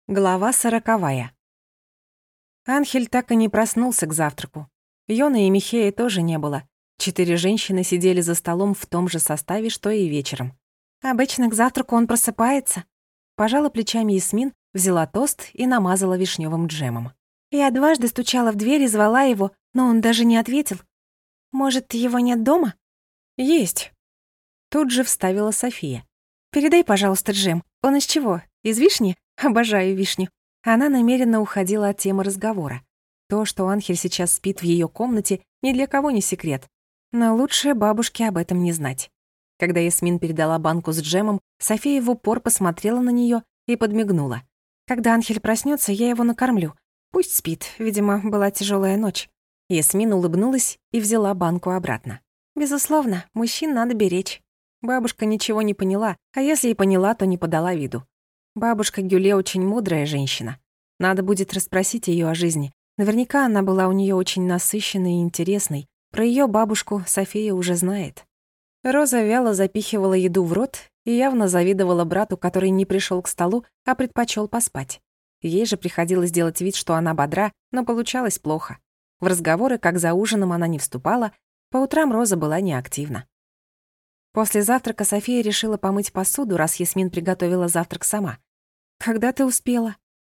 Глава 40. Анхель так и не проснулся к завтраку. Йоны и Михея тоже не было. 4 женщины сидели за столом в том же составе, что и вечером. «Обычно к завтраку он просыпается». Пожала плечами Ясмин, взяла тост и намазала вишневым джемом. «Я дважды стучала в дверь и звала его, но он даже не ответил. Может, его нет дома?» «Есть». Тут же вставила София. «Передай, пожалуйста, джем. Он из чего? Из вишни? Обожаю вишню». Она намеренно уходила от темы разговора. То, что Анхель сейчас спит в ее комнате, ни для кого не секрет. Но лучше бабушке об этом не знать. Когда Ясмин передала банку с джемом, София в упор посмотрела на нее и подмигнула. «Когда Анхель проснется, я его накормлю. Пусть спит, видимо, была тяжелая ночь». Ясмин улыбнулась и взяла банку обратно. «Безусловно, мужчин надо беречь». Бабушка ничего не поняла, а если и поняла, то не подала виду. Бабушка Гюле очень мудрая женщина. Надо будет расспросить ее о жизни. Наверняка она была у нее очень насыщенной и интересной. Про ее бабушку София уже знает. Роза вяло запихивала еду в рот и явно завидовала брату, который не пришел к столу, а предпочел поспать. Ей же приходилось делать вид, что она бодра, но получалось плохо. В разговоры, как за ужином, она не вступала, по утрам Роза была неактивна. После завтрака София решила помыть посуду, раз Ясмин приготовила завтрак сама. «Когда ты успела?»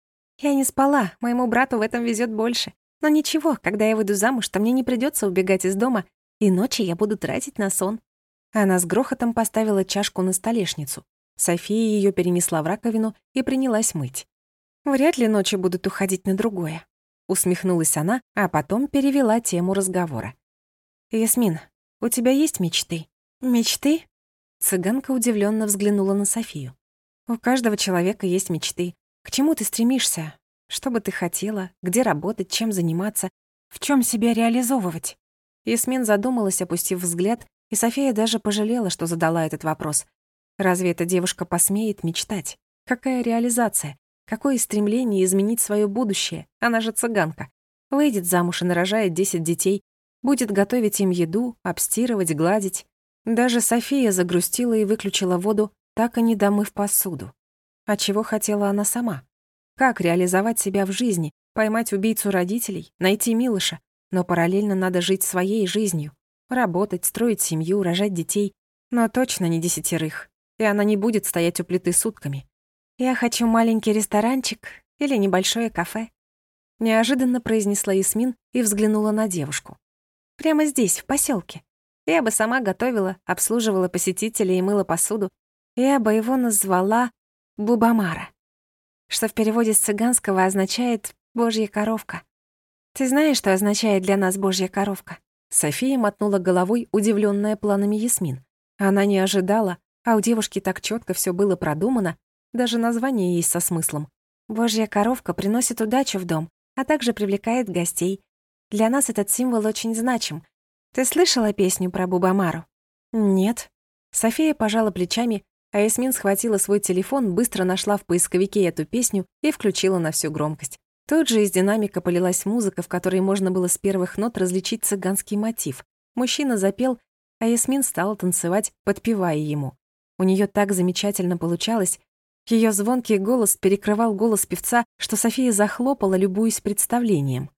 «Я не спала, моему брату в этом везет больше. Но ничего, когда я выйду замуж, то мне не придется убегать из дома, и ночи я буду тратить на сон». Она с грохотом поставила чашку на столешницу. София ее перенесла в раковину и принялась мыть. «Вряд ли ночи будут уходить на другое», — усмехнулась она, а потом перевела тему разговора. «Ясмин, у тебя есть мечты?» «Мечты?» Цыганка удивленно взглянула на Софию. «У каждого человека есть мечты. К чему ты стремишься? Что бы ты хотела? Где работать? Чем заниматься? В чем себя реализовывать?» Ясмин задумалась, опустив взгляд, и София даже пожалела, что задала этот вопрос. Разве эта девушка посмеет мечтать? Какая реализация? Какое стремление изменить свое будущее? Она же цыганка. Выйдет замуж и нарожает 10 детей, будет готовить им еду, обстирывать, гладить. Даже София загрустила и выключила воду, так и не домыв посуду. А чего хотела она сама? Как реализовать себя в жизни, поймать убийцу родителей, найти Милоша? Но параллельно надо жить своей жизнью. Работать, строить семью, рожать детей. Но точно не 10. И она не будет стоять у плиты сутками. «Я хочу маленький ресторанчик или небольшое кафе», неожиданно произнесла Ясмин и взглянула на девушку. «Прямо здесь, в поселке. Я бы сама готовила, обслуживала посетителей и мыла посуду. Я бы его назвала Бубамара, что в переводе с цыганского означает «божья коровка». Ты знаешь, что означает для нас «божья коровка»?» София мотнула головой, удивленная планами Ясмин. Она не ожидала, а у девушки так четко все было продумано, даже название есть со смыслом. «Божья коровка приносит удачу в дом, а также привлекает гостей. Для нас этот символ очень значим. Ты слышала песню про Бубамару?» «Нет». София пожала плечами, а Ясмин схватила свой телефон, быстро нашла в поисковике эту песню и включила на всю громкость. Тут же из динамика полилась музыка, в которой можно было с первых нот различить цыганский мотив. Мужчина запел, а Ясмин стала танцевать, подпевая ему. У нее так замечательно получалось. Ее звонкий голос перекрывал голос певца, что София захлопала, любуясь представлением.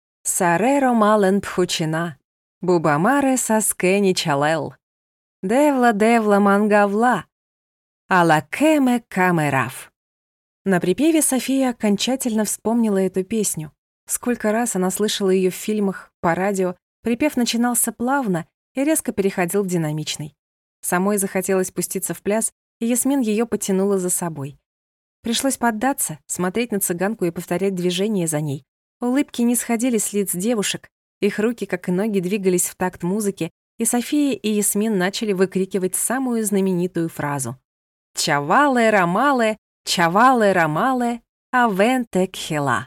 «Сареро мален пхучина, Бубамаре саскени чалел, Девла мангавла, Алакеме камераф». На припеве София окончательно вспомнила эту песню. Сколько раз она слышала ее в фильмах, по радио. Припев начинался плавно и резко переходил в динамичный. Самой захотелось пуститься в пляс, и Ясмин ее потянула за собой. Пришлось поддаться, смотреть на цыганку и повторять движения за ней. Улыбки не сходили с лиц девушек, их руки, как и ноги, двигались в такт музыки, и София и Ясмин начали выкрикивать самую знаменитую фразу. «Чавале рамале, чавале рамале, авенте кхела».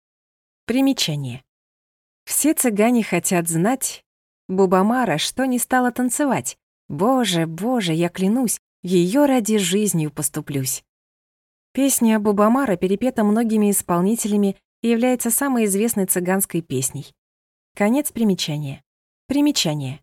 Примечание. Все цыгане хотят знать, Бубамара, что не стала танцевать. Боже, боже, я клянусь, ее ради жизнью поступлюсь. Песня Бубамара перепета многими исполнителями и является самой известной цыганской песней. Конец примечания. Примечание.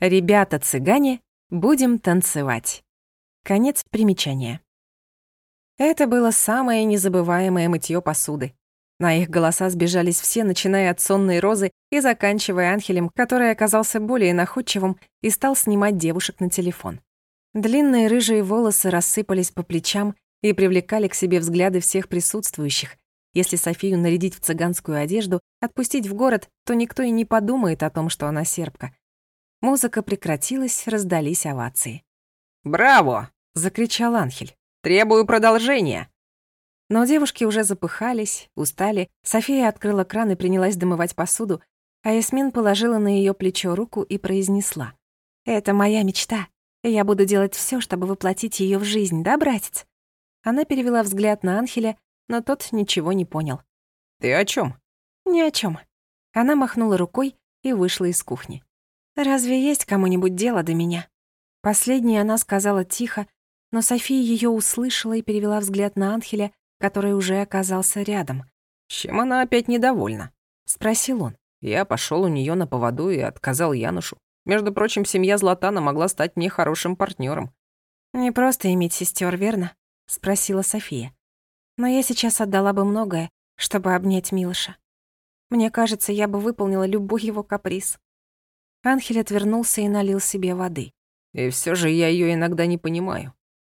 Ребята-цыгане, будем танцевать. Конец примечания. Это было самое незабываемое мытье посуды. На их голоса сбежались все, начиная от сонной Розы и заканчивая Анхелем, который оказался более находчивым и стал снимать девушек на телефон. Длинные рыжие волосы рассыпались по плечам и привлекали к себе взгляды всех присутствующих. Если Софию нарядить в цыганскую одежду, отпустить в город, то никто и не подумает о том, что она сербка. Музыка прекратилась, раздались овации. «Браво!» — закричал Анхель. «Требую продолжения!» Но девушки уже запыхались, устали. София открыла кран и принялась домывать посуду, а Ясмин положила на её плечо руку и произнесла: «Это моя мечта. Я буду делать всё, чтобы воплотить её в жизнь, да, братец?» Она перевела взгляд на Анхеля, но тот ничего не понял. «Ты о чём?» «Ни о чём». Она махнула рукой и вышла из кухни. «Разве есть кому-нибудь дело до меня?» Последнее она сказала тихо, но София её услышала и перевела взгляд на Анхеля, который уже оказался рядом. «Чем она опять недовольна?» — спросил он. Я пошёл у неё на поводу и отказал Янушу. Между прочим, семья Златана могла стать мне хорошим партнёром. «Не просто иметь сестёр, верно?» — спросила София. «Но я сейчас отдала бы многое, чтобы обнять Милоша. Мне кажется, я бы выполнила любой его каприз». Анхель отвернулся и налил себе воды. И всё же я её иногда не понимаю.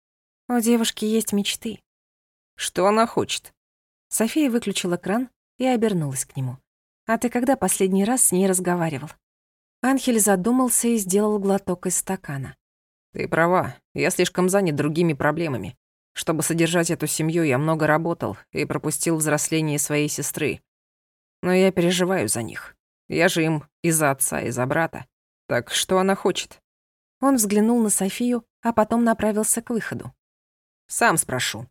У девушки есть мечты. Что она хочет? София выключила кран и обернулась к нему. «А ты когда последний раз с ней разговаривал?» Анхель задумался и сделал глоток из стакана. Ты права, я слишком занят другими проблемами. Чтобы содержать эту семью, я много работал и пропустил взросление своей сестры. Но я переживаю за них. Я же им и за отца, и за брата. Так что она хочет? Он взглянул на Софию, а потом направился к выходу. Сам спрошу.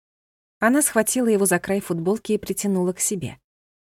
Она схватила его за край футболки и притянула к себе.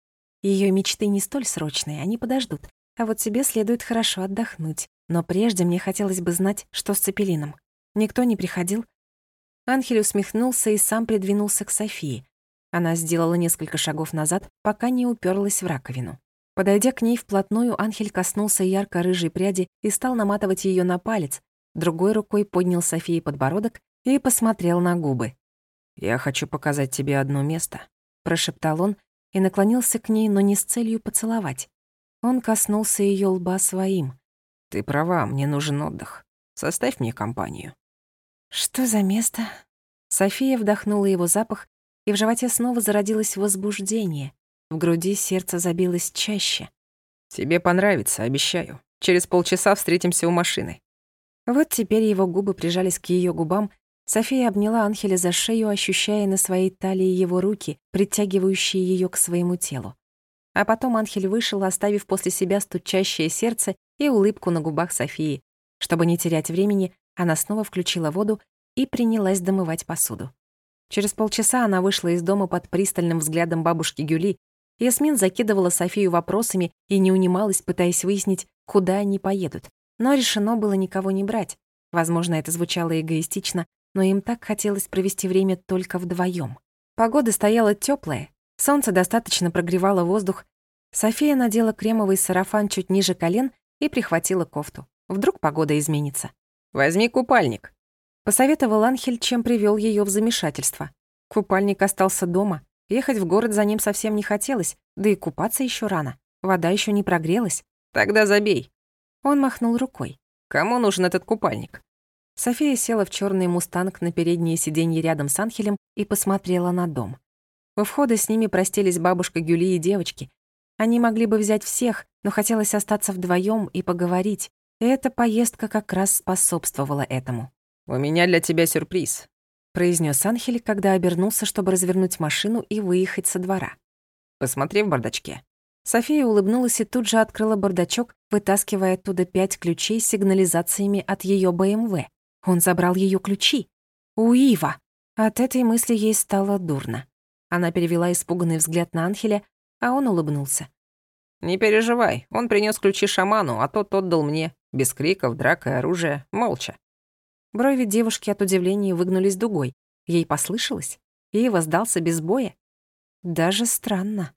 Её мечты не столь срочные, они подождут. А вот тебе следует хорошо отдохнуть. Но прежде мне хотелось бы знать, что с Цепелином. Никто не приходил?» Анхель усмехнулся и сам придвинулся к Софии. Она сделала несколько шагов назад, пока не уперлась в раковину. Подойдя к ней вплотную, Анхель коснулся ярко-рыжей пряди и стал наматывать её на палец. Другой рукой поднял Софии подбородок и посмотрел на губы. «Я хочу показать тебе одно место», — прошептал он и наклонился к ней, но не с целью поцеловать. Он коснулся её лба своим. «Ты права, мне нужен отдых. Составь мне компанию». «Что за место?» София вдохнула его запах, и в животе снова зародилось возбуждение. В груди сердце забилось чаще. «Тебе понравится, обещаю. Через полчаса встретимся у машины». Вот теперь его губы прижались к её губам. София обняла Анхеля за шею, ощущая на своей талии его руки, притягивающие её к своему телу. А потом Анхель вышел, оставив после себя стучащее сердце и улыбку на губах Софии. Чтобы не терять времени, она снова включила воду и принялась домывать посуду. Через полчаса она вышла из дома под пристальным взглядом бабушки Гюли. Ясмин закидывала Софию вопросами и не унималась, пытаясь выяснить, куда они поедут. Но решено было никого не брать. Возможно, это звучало эгоистично, но им так хотелось провести время только вдвоем. Погода стояла теплая, солнце достаточно прогревало воздух. София надела кремовый сарафан чуть ниже колен и прихватила кофту. Вдруг погода изменится. «Возьми купальник», — посоветовал Анхель, чем привёл её в замешательство. Купальник остался дома. Ехать в город за ним совсем не хотелось, да и купаться ещё рано. Вода ещё не прогрелась. «Тогда забей». Он махнул рукой. «Кому нужен этот купальник?» София села в чёрный мустанг на переднее сиденье рядом с Анхелем и посмотрела на дом. У входа с ними простились бабушка Гюли и девочки. Они могли бы взять всех, но хотелось остаться вдвоем и поговорить. И эта поездка как раз способствовала этому. «У меня для тебя сюрприз», — произнёс Анхель, когда обернулся, чтобы развернуть машину и выехать со двора. «Посмотри в бардачке». София улыбнулась и тут же открыла бардачок, вытаскивая оттуда 5 ключей с сигнализациями от её БМВ. Он забрал её ключи. Уива! От этой мысли ей стало дурно. Она перевела испуганный взгляд на Анхеля, а он улыбнулся. «Не переживай, он принёс ключи шаману, а тот отдал мне. Без криков, драк и оружия, молча». Брови девушки от удивления выгнулись дугой. Ей послышалось? Ива сдался без боя? Даже странно.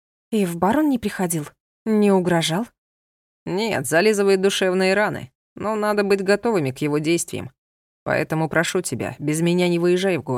И в бар он не приходил? Не угрожал? «Нет, зализывает душевные раны, но надо быть готовыми к его действиям. Поэтому прошу тебя, без меня не выезжай в город.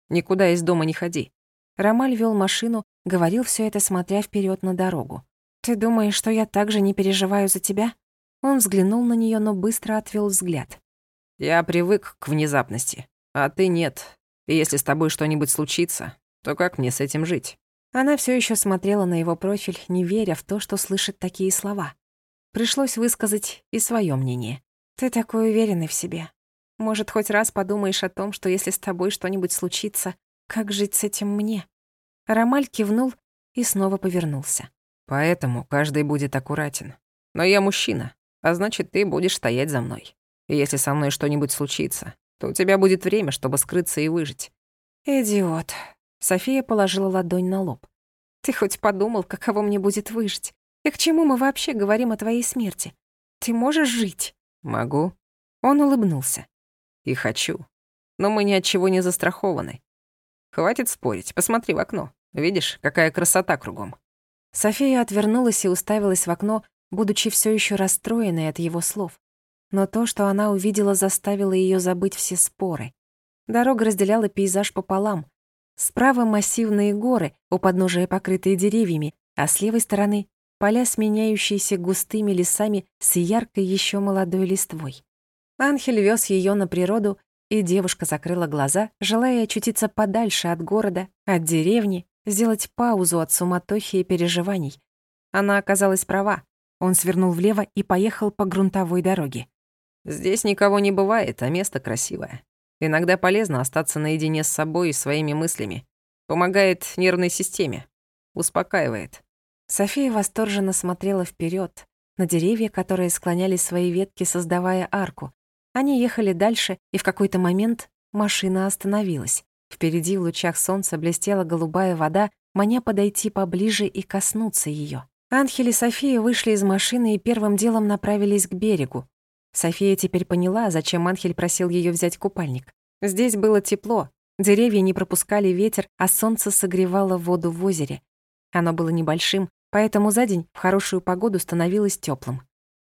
Никуда из дома не ходи». Ромаль вёл машину, говорил всё это, смотря вперёд на дорогу. «Ты думаешь, что я также не переживаю за тебя?» Он взглянул на неё, но быстро отвёл взгляд. «Я привык к внезапности, а ты нет. И если с тобой что-нибудь случится, то как мне с этим жить?» Она всё ещё смотрела на его профиль, не веря в то, что слышит такие слова. Пришлось высказать и своё мнение. «Ты такой уверенный в себе. Может, хоть раз подумаешь о том, что если с тобой что-нибудь случится, как жить с этим мне?» Ромаль кивнул и снова повернулся. «Поэтому каждый будет аккуратен. Но я мужчина, а значит, ты будешь стоять за мной. И если со мной что-нибудь случится, то у тебя будет время, чтобы скрыться и выжить». «Идиот». София положила ладонь на лоб. «Ты хоть подумал, каково мне будет выжить? И к чему мы вообще говорим о твоей смерти? Ты можешь жить?» «Могу». Он улыбнулся. «И хочу. Но мы ни от чего не застрахованы. Хватит спорить, посмотри в окно. Видишь, какая красота кругом». София отвернулась и уставилась в окно, будучи все еще расстроенной от его слов. Но то, что она увидела, заставило ее забыть все споры. Дорога разделяла пейзаж пополам. Справа массивные горы, у подножия покрытые деревьями, а с левой стороны поля, сменяющиеся густыми лесами с яркой еще молодой листвой. Анхель вез ее на природу, и девушка закрыла глаза, желая очутиться подальше от города, от деревни, сделать паузу от суматохи и переживаний. Она оказалась права. Он свернул влево и поехал по грунтовой дороге. «Здесь никого не бывает, а место красивое. Иногда полезно остаться наедине с собой и своими мыслями. Помогает нервной системе. Успокаивает». София восторженно смотрела вперед на деревья, которые склоняли свои ветки, создавая арку. Они ехали дальше, и в какой-то момент машина остановилась. Впереди в лучах солнца блестела голубая вода, маня подойти поближе и коснуться ее. Анхель и София вышли из машины и первым делом направились к берегу. София теперь поняла, зачем Анхель просил ее взять купальник. Здесь было тепло, деревья не пропускали ветер, а солнце согревало воду в озере. Оно было небольшим, поэтому за день в хорошую погоду становилось теплым.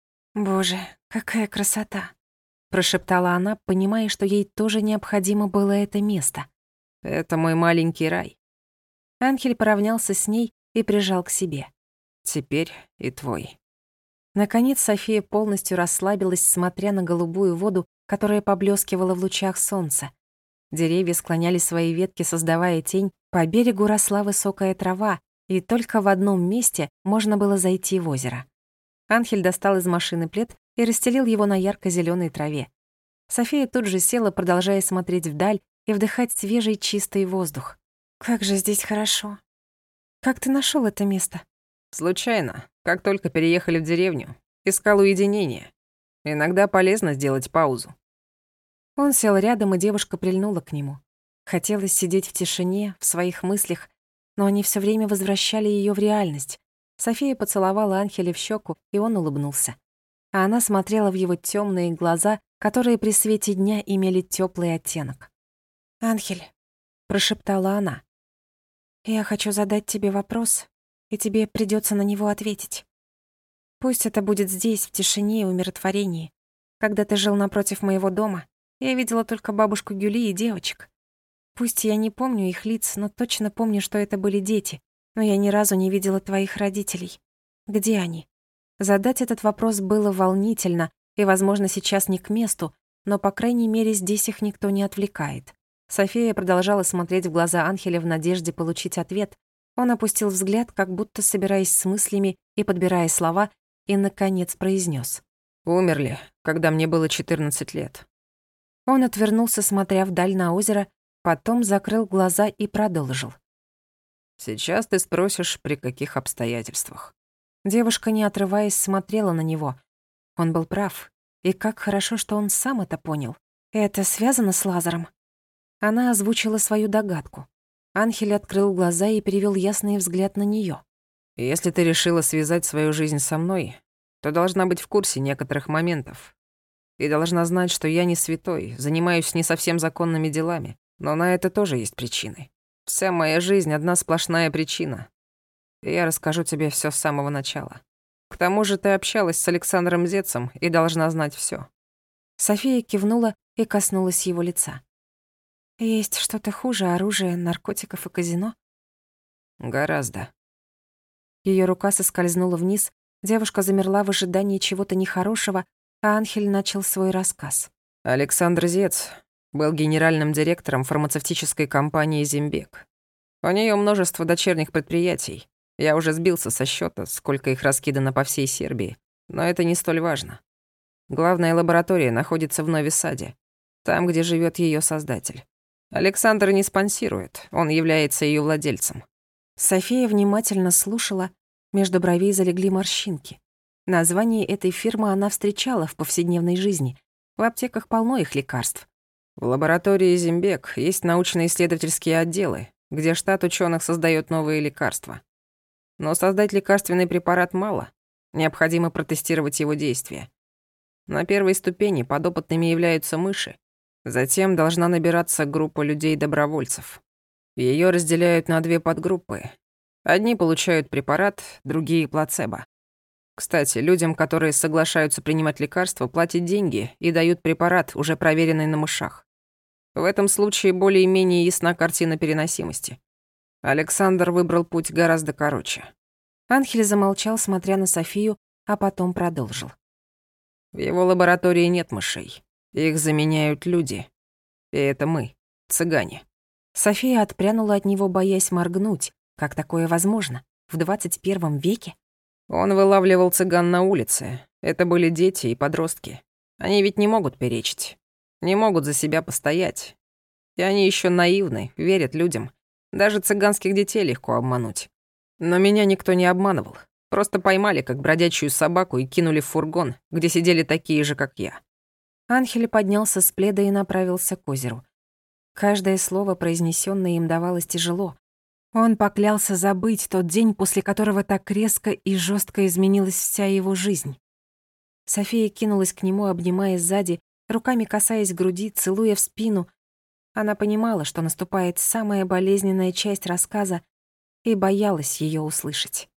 «Боже, какая красота!» — прошептала она, понимая, что ей тоже необходимо было это место. «Это мой маленький рай. Анхель поравнялся с ней и прижал к себе. Теперь и твой». Наконец София полностью расслабилась, смотря на голубую воду, которая поблескивала в лучах солнца. Деревья склоняли свои ветки, создавая тень, по берегу росла высокая трава, и только в одном месте можно было зайти в озеро. Анхель достал из машины плед и расстелил его на ярко-зелёной траве. София тут же села, продолжая смотреть вдаль и вдыхать свежий чистый воздух. «Как же здесь хорошо! Как ты нашёл это место?» «Случайно, как только переехали в деревню. Искал уединение. Иногда полезно сделать паузу». Он сел рядом, и девушка прильнула к нему. Хотелось сидеть в тишине, в своих мыслях, но они всё время возвращали её в реальность. София поцеловала Анхеля в щеку, и он улыбнулся. А она смотрела в его тёмные глаза, которые при свете дня имели тёплый оттенок. «Анхель», — прошептала она, — «я хочу задать тебе вопрос, и тебе придётся на него ответить. Пусть это будет здесь, в тишине и умиротворении. Когда ты жил напротив моего дома, я видела только бабушку Гюли и девочек. Пусть я не помню их лиц, но точно помню, что это были дети. Но я ни разу не видела твоих родителей. Где они?» Задать этот вопрос было волнительно и, возможно, сейчас не к месту, но, по крайней мере, здесь их никто не отвлекает. София продолжала смотреть в глаза Анхеля в надежде получить ответ. Он опустил взгляд, как будто собираясь с мыслями и подбирая слова, и, наконец, произнес: «Умерли, когда мне было 14 лет». Он отвернулся, смотря вдаль на озеро, потом закрыл глаза и продолжил. «Сейчас ты спросишь, при каких обстоятельствах». Девушка, не отрываясь, смотрела на него. Он был прав. И как хорошо, что он сам это понял. Это связано с Лазаром? Она озвучила свою догадку. Анхель открыл глаза и перевёл ясный взгляд на неё. «Если ты решила связать свою жизнь со мной, то должна быть в курсе некоторых моментов. И должна знать, что я не святой, занимаюсь не совсем законными делами, но на это тоже есть причины. Вся моя жизнь — одна сплошная причина. И я расскажу тебе всё с самого начала. К тому же ты общалась с Александром Зецем и должна знать всё». София кивнула и коснулась его лица. Есть что-то хуже оружия, наркотиков и казино? Гораздо. Ее рука соскользнула вниз, девушка замерла в ожидании чего-то нехорошего, а Анхель начал свой рассказ. Александр Зец был генеральным директором фармацевтической компании «Зимбек». У нее множество дочерних предприятий. Я уже сбился со счета, сколько их раскидано по всей Сербии. Но это не столь важно. Главная лаборатория находится в Нови-Саде, там, где живет ее создатель. Александр не спонсирует, он является ее владельцем. София внимательно слушала, между бровей залегли морщинки. Название этой фирмы она встречала в повседневной жизни. В аптеках полно их лекарств. В лаборатории «Зимбек» есть научно-исследовательские отделы, где штат ученых создает новые лекарства. Но создать лекарственный препарат мало. Необходимо протестировать его действие. На первой ступени подопытными являются мыши. Затем должна набираться группа людей-добровольцев. Ее разделяют на 2 подгруппы. Одни получают препарат, другие — плацебо. Кстати, людям, которые соглашаются принимать лекарства, платят деньги и дают препарат, уже проверенный на мышах. В этом случае более-менее ясна картина переносимости. Александр выбрал путь гораздо короче. Анхель замолчал, смотря на Софию, а потом продолжил. В его лаборатории нет мышей. Их заменяют люди. И это мы, цыгане. София отпрянула от него, боясь моргнуть. Как такое возможно? В 21 веке? Он вылавливал цыган на улице. Это были дети и подростки. Они ведь не могут перечить. Не могут за себя постоять. И они еще наивны, верят людям. Даже цыганских детей легко обмануть. Но меня никто не обманывал. Просто поймали, как бродячую собаку, и кинули в фургон, где сидели такие же, как я. Анхель поднялся с пледа и направился к озеру. Каждое слово, произнесённое им, давалось тяжело. Он поклялся забыть тот день, после которого так резко и жестко изменилась вся его жизнь. София кинулась к нему, обнимая сзади, руками касаясь груди, целуя в спину. Она понимала, что наступает самая болезненная часть рассказа, и боялась её услышать.